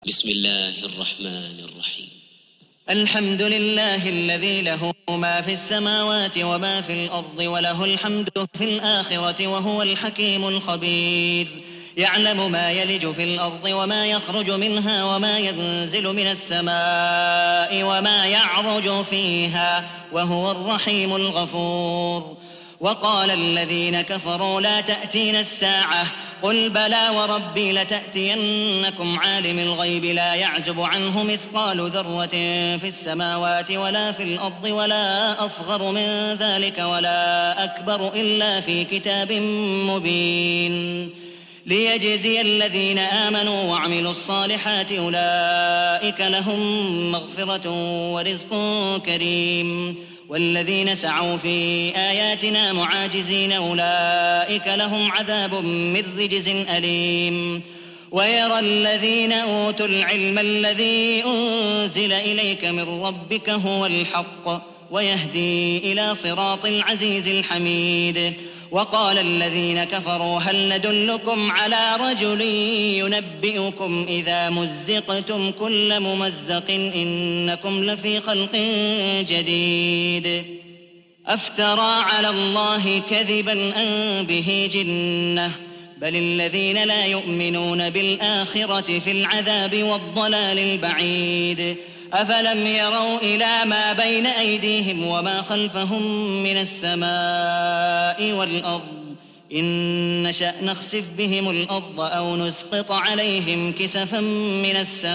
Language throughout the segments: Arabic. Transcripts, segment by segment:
بسم الله الرحمن الرحيم. الحمد لله الذي له ما في السماوات وما في الأرض وله الحمد في الآخرة وهو الحكيم الخبير. يعلم ما يلج في الأرض وما يخرج منها وما ينزل من السماء وما يعرج فيها وهو الرحيم الغفور. وقال الذين كفروا لا تأتينا الساعة قل بلى وربي لتأتينكم عالم الغيب لا يعزب عنه مثقال ذرة في السماوات ولا في الأرض ولا أصغر من ذلك ولا أكبر إلا في كتاب مبين ليجزي الذين آمنوا وعملوا الصالحات أولئك لهم مغفرة ورزق كريم. والذين سعوا في آياتنا معاجزين أولئك لهم عذاب من رجز أليم. ويرى الذين أوتوا العلم الذي أنزل إليك من ربك هو الحق ويهدي إلى صراط العزيز الحميد. وقال الذين كفروا هل ندلكم على رجل ينبئكم إذا مزقتم كل ممزق إنكم لفي خلق جديد أفترى على الله كذبا أم به جنة بل الذين لا يؤمنون بالآخرة في العذاب والضلال البعيد. أفلم يروا إلى ما بين أيديهم وما خلفهم من السماء والأرض إن نشأ نخسف بهم الأرض أو نسقط عليهم كسفا من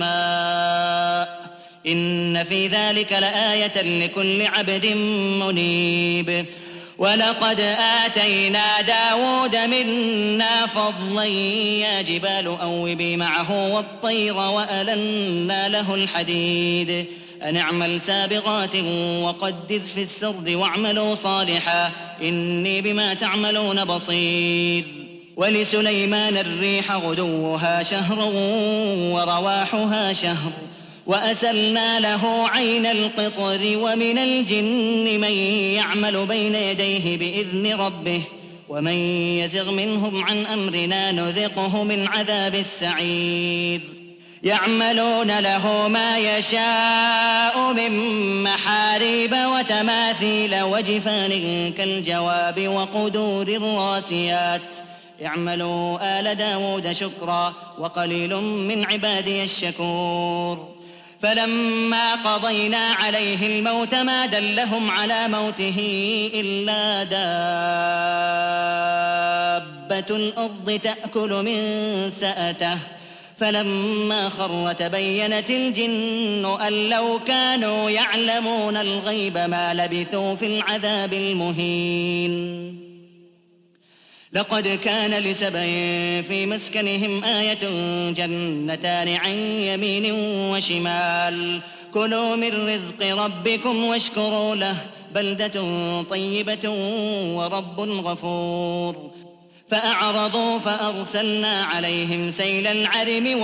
السماء إن في ذلك لآية لكل عبد منيب. ولقد آتينا داود منا فضلا يا جبال أوبي معه والطير وألنا له الحديد أن اعمل سابغات وقدر في السرد واعملوا صالحا إني بما تعملون بصير. ولسليمان الريح غدوها شهر ورواحها شهر وأسلنا له عين القطر ومن الجن من يعمل بين يديه بإذن ربه ومن يزغ منهم عن أمرنا نذقه من عذاب السعير. يعملون له ما يشاء من محاريب وتماثيل وجفان كالجواب وقدور الراسيات اعملوا آل داود شكرا وقليل من عبادي الشكور. فلما قضينا عليه الموت ما دلهم على موته إلا دابة الأرض تأكل من سأته فلما خر تبينت الجن أن لو كانوا يعلمون الغيب ما لبثوا في العذاب المهين. لقد كان لسبع في مسكنهم آية جنتان عن يمين وشمال كلوا من رزق ربكم واشكروا له بلدة طيبة ورب غفور. فأعرضوا فأرسلنا عليهم سيل العرم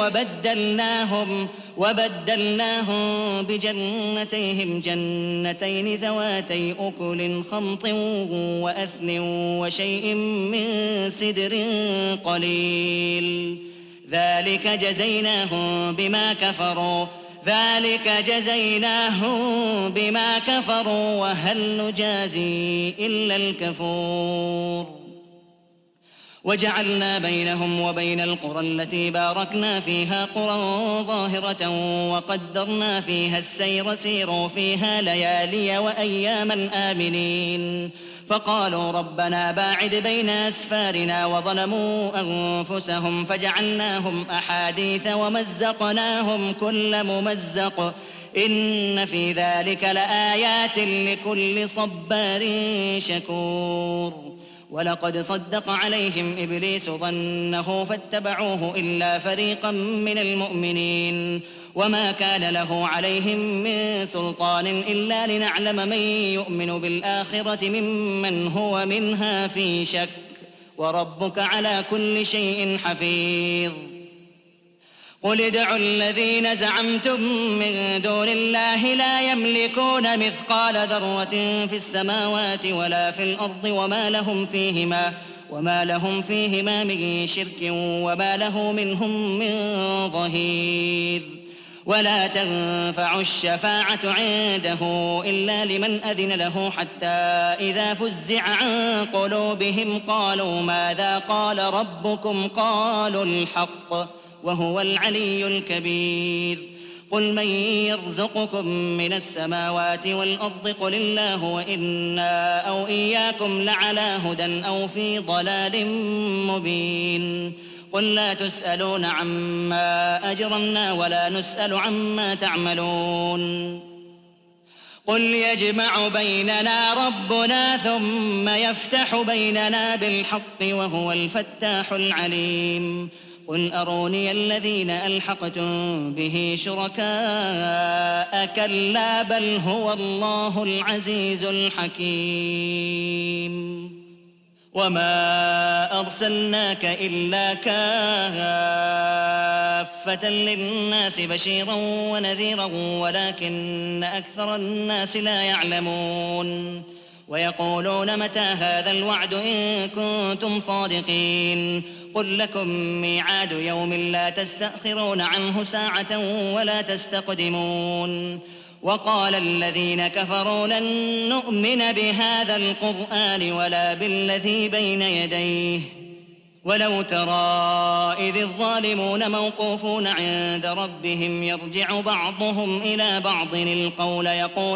وبدلناهم بجنتيهم جنتين ذواتي أكل خمط وأثل وشيء من سدر قليل ذلك جزيناهم بما كفروا وهل نجازي إلا الكفور. وجعلنا بينهم وبين القرى التي باركنا فيها قرى ظاهرة وقدرنا فيها السير سيروا فيها ليالي وأياما آمنين. فقالوا ربنا باعد بين أسفارنا وظلموا أنفسهم فجعلناهم أحاديث ومزقناهم كل ممزق إن في ذلك لآيات لكل صبار شكور. ولقد صدق عليهم إبليس ظنه فاتبعوه إلا فريقا من المؤمنين وما كان له عليهم من سلطان إلا لنعلم من يؤمن بالآخرة ممن هو منها في شك وربك على كل شيء حفيظ. قل ادعوا الذين زعمتم من دون الله لا يملكون مثقال ذرة في السماوات ولا في الأرض وما لهم فيهما من شرك وما له منهم من ظهير. ولا تنفع الشفاعة عنده إلا لمن أذن له حتى إذا فزع عن قلوبهم قالوا ماذا قال ربكم قالوا الحق وهو العلي الكبير. قل من يرزقكم من السماوات والأرض قل الله وإنا أو إياكم لعلى هدى أو في ضلال مبين. قل لا تسألون عما أجرمنا ولا نسأل عما تعملون. قل يجمع بيننا ربنا ثم يفتح بيننا بالحق وهو الفتاح العليم. قل أروني الذين ألحقتم به شركاء كلا بل هو الله العزيز الحكيم. وما أرسلناك إلا كافة للناس بشيرا ونذيرا ولكن أكثر الناس لا يعلمون. ويقولون متى هذا الوعد إن كنتم صادقين. قل لكم ميعاد يوم لا تستأخرون عنه ساعة ولا تستقدمون. وقال الذين كفروا لن نؤمن بهذا القرآن ولا بالذي بين يديه ولو ترى إذ الظالمون موقوفون عند ربهم يرجع بعضهم إلى بعض القول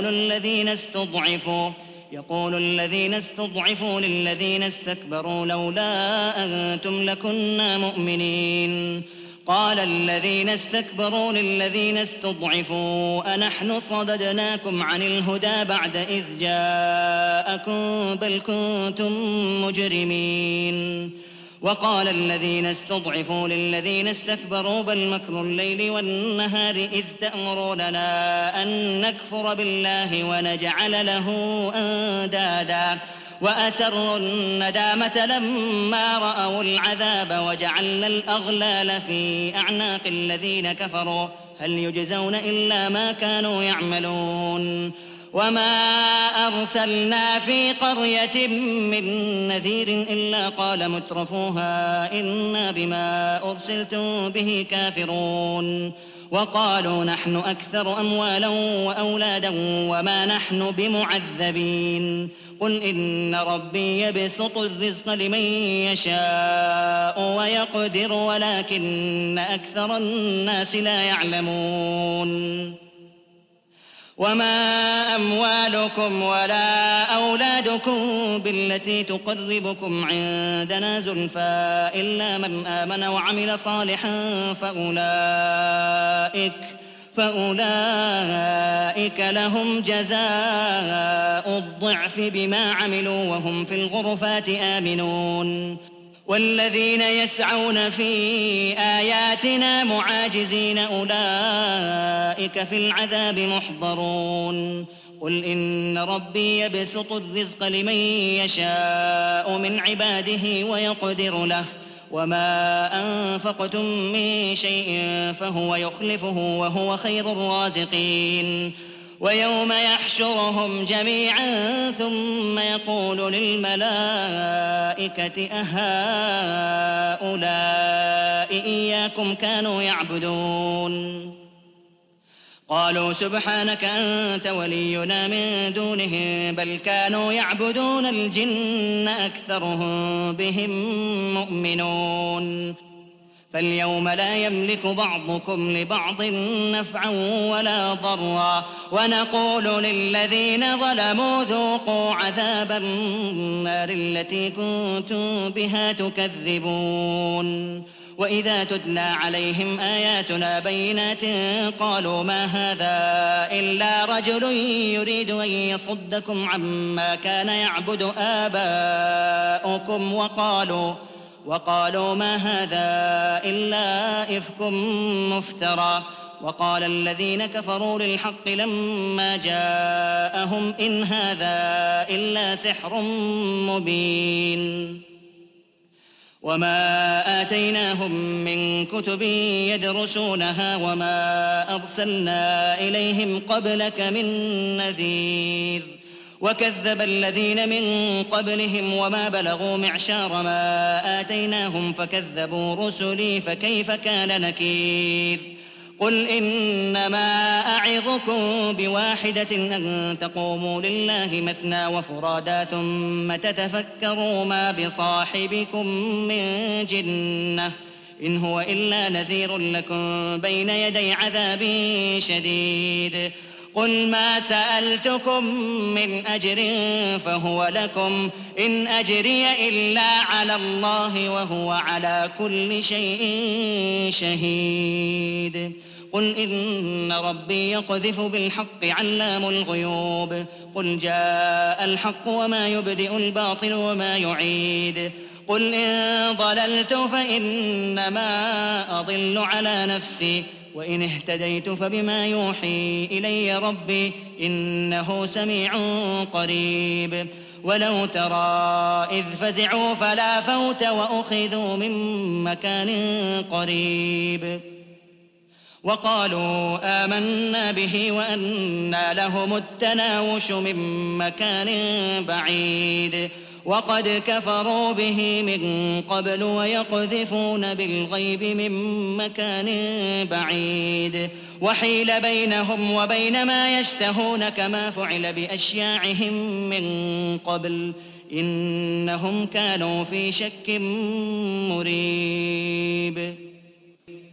يقول الذين استضعفوا للذين استكبروا لولا أنتم لكنا مؤمنين. قال الذين استكبروا للذين استضعفوا أنحن صددناكم عن الهدى بعد إذ جاءكم بل كنتم مجرمين. وقال الذين استضعفوا للذين استكبروا بل مكر الليل والنهار إذ تأمروننا أن نكفر بالله ونجعل له أندادا وأسروا الندامة لما رأوا العذاب وجعلنا الأغلال في أعناق الذين كفروا هل يجزون إلا ما كانوا يعملون. وما أرسلنا في قرية من نذير إلا قال مترفوها إنا بما أرسلتم به كافرون. وقالوا نحن أكثر أموالا وأولادا وما نحن بمعذبين. قل إن ربي يبسط الرزق لمن يشاء ويقدر ولكن أكثر الناس لا يعلمون. وما أموالكم ولا أولادكم بالتي تقربكم عندنا زلفى إلا من آمن وعمل صالحا فأولئك لهم جزاء الضعف بما عملوا وهم في الغرفات آمنون. والذين يسعون في آياتنا معاجزين أولئك في العذاب محضرون. قل إن ربي يبسط الرزق لمن يشاء من عباده ويقدر له وما أنفقتم من شيء فهو يخلفه وهو خير الرازقين. ويوم يحشرهم جميعا ثم يقول للملائكة أهؤلاء إياكم كانوا يعبدون قالوا سبحانك أنت ولينا من دونهم بل كانوا يعبدون الجن أكثرهم بهم مؤمنون. فاليوم لا يملك بعضكم لبعض نفعا ولا ضرا ونقول للذين ظلموا ذوقوا عذاب النار التي كنتم بها تكذبون. وإذا تتلى عليهم آياتنا بينات قالوا ما هذا إلا رجل يريد أن يصدكم عما كان يعبد آباؤكم وقالوا ما هذا إلا إفك مفترى. وقال الذين كفروا للحق لما جاءهم إن هذا إلا سحر مبين. وما آتيناهم من كتب يدرسونها وما أرسلنا إليهم قبلك من نذير. وكذب الذين من قبلهم وما بلغوا معشار ما آتيناهم فكذبوا رسلي فكيف كان نكير قل إنما أعظكم بواحدة أن تقوموا لله مثنى وفرادا ثم تتفكروا ما بصاحبكم من جنة إن هو إلا نذير لكم بين يدي عذاب شديد قل ما سألتكم من أجر فهو لكم إن أجري إلا على الله وهو على كل شيء شهيد قل إن ربي يقذف بالحق علام الغيوب قل جاء الحق وما يبدئ الباطل وما يعيد قل إن ضللت فإنما أضل على نفسي وإن اهتديت فبما يوحي إلي ربي إنه سميع قريب ولو ترى إذ فزعوا فلا فوت وأخذوا من مكان قريب وقالوا آمنا به وأنى لهم التناوش من مكان بعيد وقد كفروا به من قبل ويقذفون بالغيب من مكان بعيد وحيل بينهم وبين ما يشتهون كما فعل بأشياعهم من قبل إنهم كانوا في شك مريب